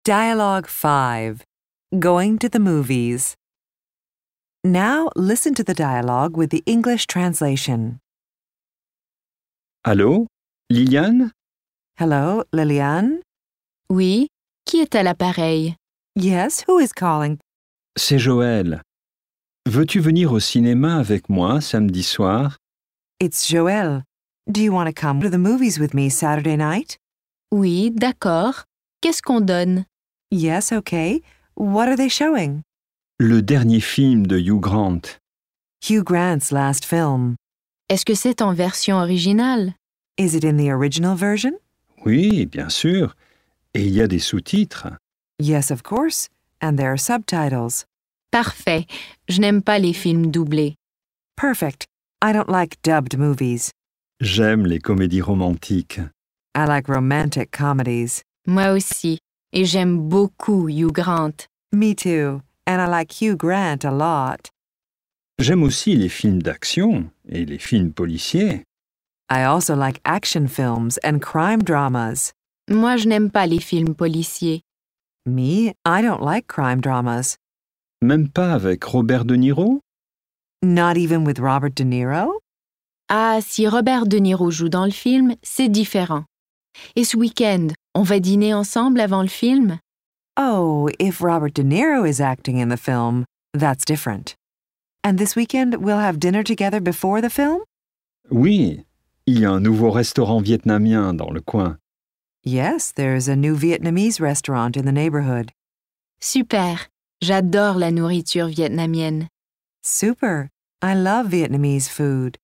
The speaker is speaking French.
Dialogue 5. Going to the movies. Now listen to the dialogue with the English translation. Allô, Liliane? Hello, Liliane? Oui, qui est à l'appareil? Yes, who is calling? C'est Joël. Veux-tu venir au cinéma avec moi samedi soir? It's Joël. Do you want to come to the movies with me Saturday night? Oui, d'accord. Qu'est-ce qu'on donne? Yes, okay. What are they showing? Le dernier film de Hugh Grant. Hugh Grant's last film. Est-ce que c'est en version originale? Is it in the original version? Oui, bien sûr. Et il y a des sous-titres. Yes, of course. And there are subtitles. Parfait. Je n'aime pas les films doublés. Perfect. I don't like dubbed movies. J'aime les comédies romantiques. I like romantic comedies. Moi aussi. Et j'aime beaucoup Hugh Grant. Me too. And I like Hugh Grant a lot. J'aime aussi les films d'action et les films policiers. I also like action films and crime dramas. Moi, je n'aime pas les films policiers. Me, I don't like crime dramas. Même pas avec Robert De Niro? Not even with Robert De Niro? Ah, si Robert De Niro joue dans le film, c'est différent. Et ce week-end, on va dîner ensemble avant le film? Oh, if Robert De Niro is acting in the film, that's different. And this weekend we'll have dinner together before the film? Oui, il y a un nouveau restaurant vietnamien dans le coin. Yes, there's a new Vietnamese restaurant in the neighborhood. Super. J'adore la nourriture vietnamienne. Super. I love Vietnamese food.